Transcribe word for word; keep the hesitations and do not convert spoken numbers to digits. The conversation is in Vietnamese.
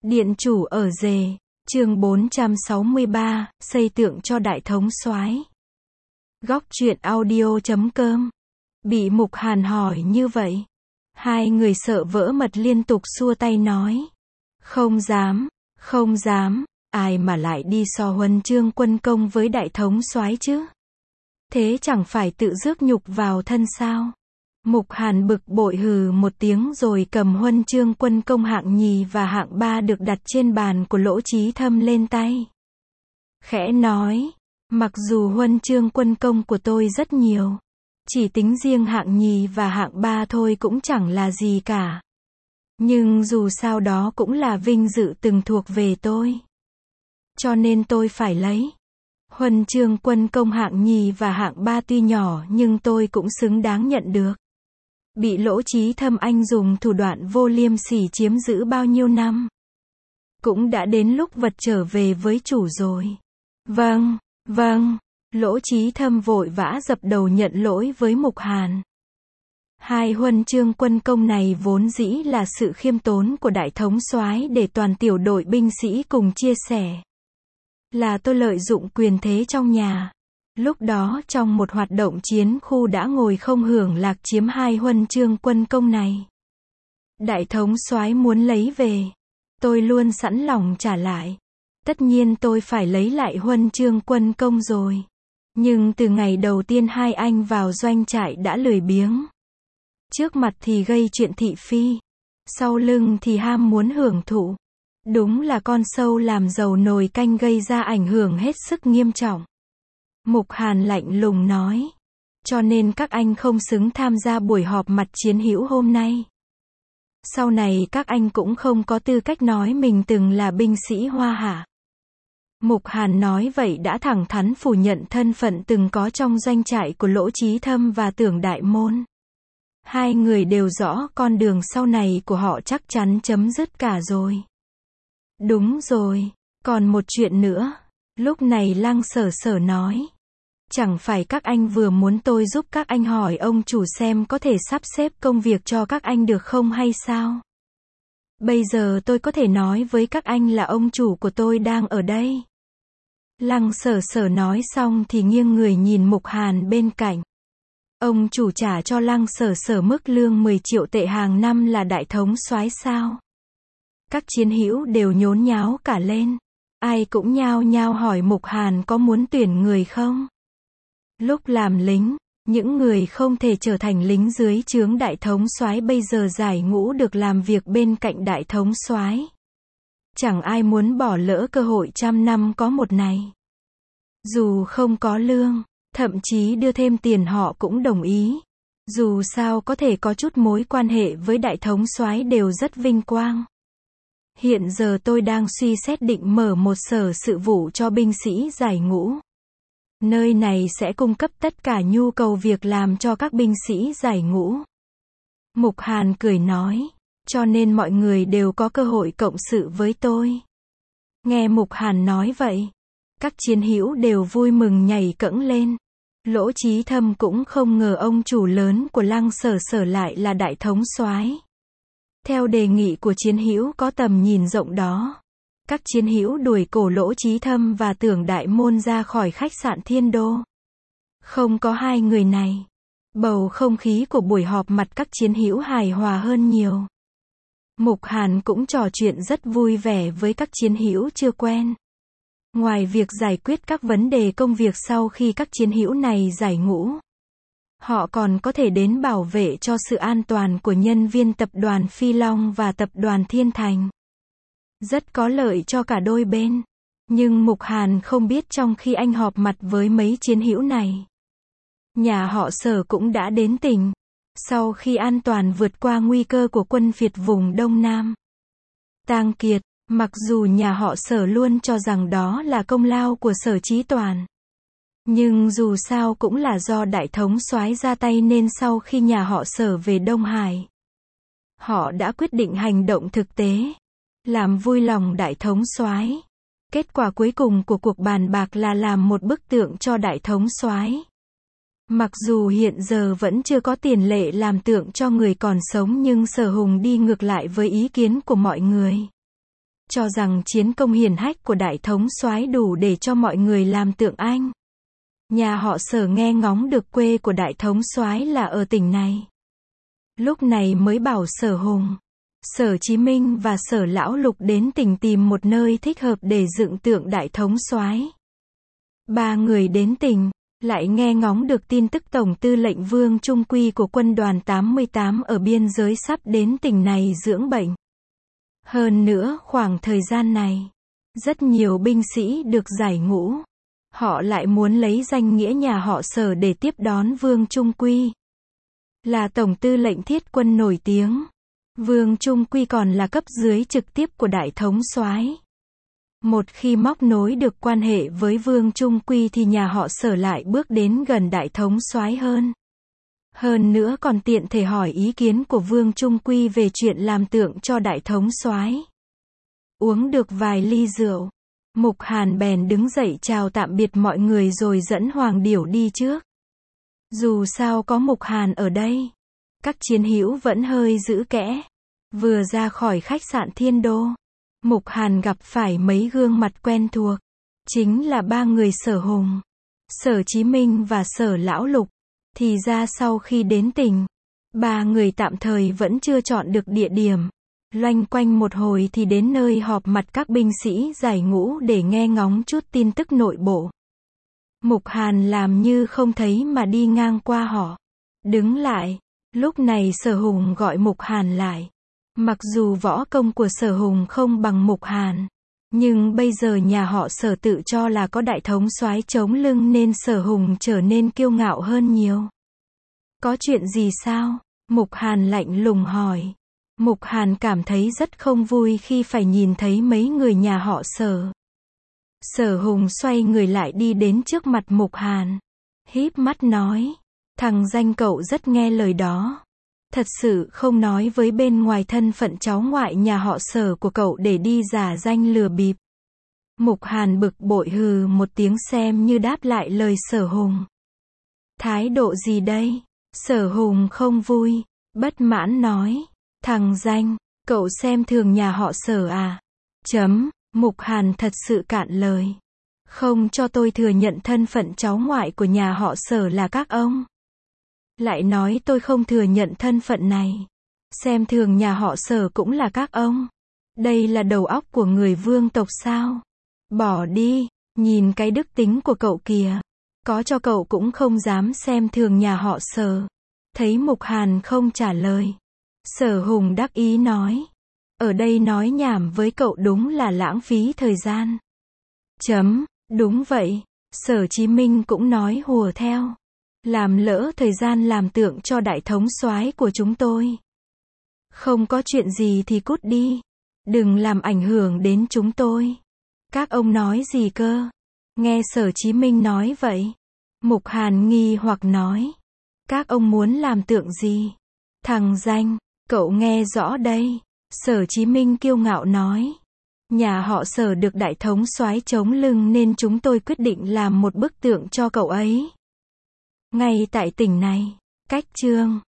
Điện chủ ở Dề, chương bốn trăm sáu mươi ba, xây tượng cho đại thống soái. Góc truyện audio chấm com. Bị Mục Hàn hỏi như vậy, hai người sợ vỡ mật liên tục xua tay nói. Không dám, không dám, ai mà lại đi so huân chương quân công với đại thống soái chứ? Thế chẳng phải tự rước nhục vào thân sao? Mục Hàn bực bội hừ một tiếng rồi cầm huân chương quân công hạng nhì và hạng ba được đặt trên bàn của Lỗ Chí Thâm lên tay. Khẽ nói, mặc dù huân chương quân công của tôi rất nhiều, chỉ tính riêng hạng nhì và hạng ba thôi cũng chẳng là gì cả. Nhưng dù sao đó cũng là vinh dự từng thuộc về tôi. Cho nên tôi phải lấy. Huân chương quân công hạng nhì và hạng ba tuy nhỏ nhưng tôi cũng xứng đáng nhận được. Bị Lỗ Chí Thâm anh dùng thủ đoạn vô liêm sỉ chiếm giữ bao nhiêu năm. Cũng đã đến lúc vật trở về với chủ rồi. Vâng, vâng, Lỗ Chí Thâm vội vã dập đầu nhận lỗi với Mục Hàn. Hai huân chương quân công này vốn dĩ là sự khiêm tốn của đại thống soái để toàn tiểu đội binh sĩ cùng chia sẻ. Là tôi lợi dụng quyền thế trong nhà. Lúc đó trong một hoạt động chiến khu đã ngồi không hưởng lạc chiếm hai huân chương quân công này. Đại thống soái muốn lấy về, tôi luôn sẵn lòng trả lại. Tất nhiên tôi phải lấy lại huân chương quân công rồi. Nhưng từ ngày đầu tiên hai anh vào doanh trại đã lười biếng. Trước mặt thì gây chuyện thị phi, sau lưng thì ham muốn hưởng thụ. Đúng là con sâu làm dầu nồi canh gây ra ảnh hưởng hết sức nghiêm trọng. Mục Hàn lạnh lùng nói. Cho nên các anh không xứng tham gia buổi họp mặt chiến hữu hôm nay. Sau này các anh cũng không có tư cách nói mình từng là binh sĩ Hoa Hạ. Mục Hàn nói vậy đã thẳng thắn phủ nhận thân phận từng có trong doanh trại của Lỗ Chí Thâm và Tưởng Đại Môn. Hai người đều rõ con đường sau này của họ chắc chắn chấm dứt cả rồi. Đúng rồi, còn một chuyện nữa. Lúc này Lăng Sở Sở nói. Chẳng phải các anh vừa muốn tôi giúp các anh hỏi ông chủ xem có thể sắp xếp công việc cho các anh được không hay sao? Bây giờ tôi có thể nói với các anh là ông chủ của tôi đang ở đây. Lăng Sở Sở nói xong thì nghiêng người nhìn Mục Hàn bên cạnh. Ông chủ trả cho Lăng Sở Sở mức lương mười triệu tệ hàng năm là đại thống soái sao? Các chiến hữu đều nhốn nháo cả lên. Ai cũng nhao nhao hỏi Mục Hàn có muốn tuyển người không? Lúc làm lính, những người không thể trở thành lính dưới trướng đại thống soái bây giờ giải ngũ được làm việc bên cạnh đại thống soái. Chẳng ai muốn bỏ lỡ cơ hội trăm năm có một này. Dù không có lương, thậm chí đưa thêm tiền họ cũng đồng ý. Dù sao có thể có chút mối quan hệ với đại thống soái đều rất vinh quang. Hiện giờ tôi đang suy xét định mở một sở sự vụ cho binh sĩ giải ngũ. Nơi này sẽ cung cấp tất cả nhu cầu việc làm cho các binh sĩ giải ngũ. Mục Hàn cười nói, cho nên mọi người đều có cơ hội cộng sự với tôi. Nghe Mục Hàn nói vậy, các chiến hữu đều vui mừng nhảy cẫng lên. Lỗ Chí Thâm cũng không ngờ ông chủ lớn của Lăng Sở Sở lại là đại thống soái. Theo đề nghị của chiến hữu có tầm nhìn rộng đó, các chiến hữu đuổi cổ Lỗ Chí Thâm và Tưởng Đại Môn ra khỏi khách sạn Thiên Đô. Không có hai người này, bầu không khí của buổi họp mặt các chiến hữu hài hòa hơn nhiều. Mục Hàn cũng trò chuyện rất vui vẻ với các chiến hữu chưa quen. Ngoài việc giải quyết các vấn đề công việc sau khi các chiến hữu này giải ngũ, họ còn có thể đến bảo vệ cho sự an toàn của nhân viên tập đoàn Phi Long và tập đoàn Thiên Thành. Rất có lợi cho cả đôi bên. Nhưng Mục Hàn không biết trong khi anh họp mặt với mấy chiến hữu này, nhà họ Sở cũng đã đến tỉnh. Sau khi an toàn vượt qua nguy cơ của quân phiệt vùng Đông Nam. Tang Kiệt, mặc dù nhà họ Sở luôn cho rằng đó là công lao của Sở Chí Toàn. Nhưng dù sao cũng là do đại thống soái ra tay nên sau khi nhà họ Sở về Đông Hải, họ đã quyết định hành động thực tế, làm vui lòng đại thống soái. Kết quả cuối cùng của cuộc bàn bạc là làm một bức tượng cho đại thống soái. Mặc dù hiện giờ vẫn chưa có tiền lệ làm tượng cho người còn sống nhưng Sở Hùng đi ngược lại với ý kiến của mọi người. cho rằng chiến công hiển hách của đại thống soái đủ để cho mọi người làm tượng anh. Nhà họ Sở nghe ngóng được quê của đại thống soái là ở tỉnh này. Lúc này mới bảo Sở Hùng, Sở Chí Minh và Sở Lão Lục đến tỉnh tìm một nơi thích hợp để dựng tượng đại thống soái. Ba người đến tỉnh, lại nghe ngóng được tin tức Tổng tư lệnh Vương Trung Quy của quân đoàn tám mươi tám ở biên giới sắp đến tỉnh này dưỡng bệnh. Hơn nữa, khoảng thời gian này, rất nhiều binh sĩ được giải ngũ. Họ lại muốn lấy danh nghĩa nhà họ Sở để tiếp đón Vương Trung Quy. Là Tổng tư lệnh thiết quân nổi tiếng. Vương Trung Quy còn là cấp dưới trực tiếp của đại thống soái. Một khi móc nối được quan hệ với Vương Trung Quy thì nhà họ Sở lại bước đến gần đại thống soái hơn. Hơn nữa còn tiện thể hỏi ý kiến của Vương Trung Quy về chuyện làm tượng cho đại thống soái. Uống được vài ly rượu, Mục Hàn bèn đứng dậy chào tạm biệt mọi người rồi dẫn Hoàng Điểu đi trước. Dù sao có Mục Hàn ở đây, các chiến hữu vẫn hơi giữ kẽ. Vừa ra khỏi khách sạn Thiên Đô, Mục Hàn gặp phải mấy gương mặt quen thuộc. Chính là ba người Sở Hùng, Sở Chí Minh và Sở Lão Lục. Thì ra sau khi đến tỉnh, ba người tạm thời vẫn chưa chọn được địa điểm. Loanh quanh một hồi thì đến nơi họp mặt các binh sĩ giải ngũ để nghe ngóng chút tin tức nội bộ. Mục Hàn làm như không thấy mà đi ngang qua họ. Đứng lại. Lúc này Sở Hùng gọi Mục Hàn lại. Mặc dù võ công của Sở Hùng không bằng Mục Hàn, nhưng bây giờ nhà họ Sở tự cho là có đại thống soái chống lưng nên Sở Hùng trở nên kiêu ngạo hơn nhiều. Có chuyện gì sao? Mục Hàn lạnh lùng hỏi. Mục Hàn cảm thấy rất không vui khi phải nhìn thấy mấy người nhà họ Sở. Sở Hùng xoay người lại đi đến trước mặt Mục Hàn. Híp mắt nói. Thằng danh cậu rất nghe lời đó. Thật sự không nói với bên ngoài thân phận cháu ngoại nhà họ Sở của cậu để đi giả danh lừa bịp. Mục Hàn bực bội hừ một tiếng xem như đáp lại lời Sở Hùng. Thái độ gì đây? Sở Hùng không vui, bất mãn nói. Thằng danh, cậu xem thường nhà họ Sở à? Chấm, Mục Hàn thật sự cạn lời. Không cho tôi thừa nhận thân phận cháu ngoại của nhà họ Sở là các ông. Lại nói tôi không thừa nhận thân phận này. Xem thường nhà họ Sở cũng là các ông. Đây là đầu óc của người vương tộc sao? Bỏ đi, nhìn cái đức tính của cậu kìa. Có cho cậu cũng không dám xem thường nhà họ Sở. Thấy Mục Hàn không trả lời, Sở Hùng đắc ý nói. Ở đây nói nhảm với cậu đúng là lãng phí thời gian. Chấm, đúng vậy. Sở Chí Minh cũng nói hùa theo. Làm lỡ thời gian làm tượng cho đại thống soái của chúng tôi. Không có chuyện gì thì cút đi. Đừng làm ảnh hưởng đến chúng tôi. Các ông nói gì cơ? Nghe Sở Chí Minh nói vậy, Mục Hàn nghi hoặc nói. Các ông muốn làm tượng gì? Thằng danh, cậu nghe rõ đây. Sở Chí Minh kiêu ngạo nói. Nhà họ Sở được đại thống soái chống lưng nên chúng tôi quyết định làm một bức tượng cho cậu ấy. Ngay tại tỉnh này. Cách chương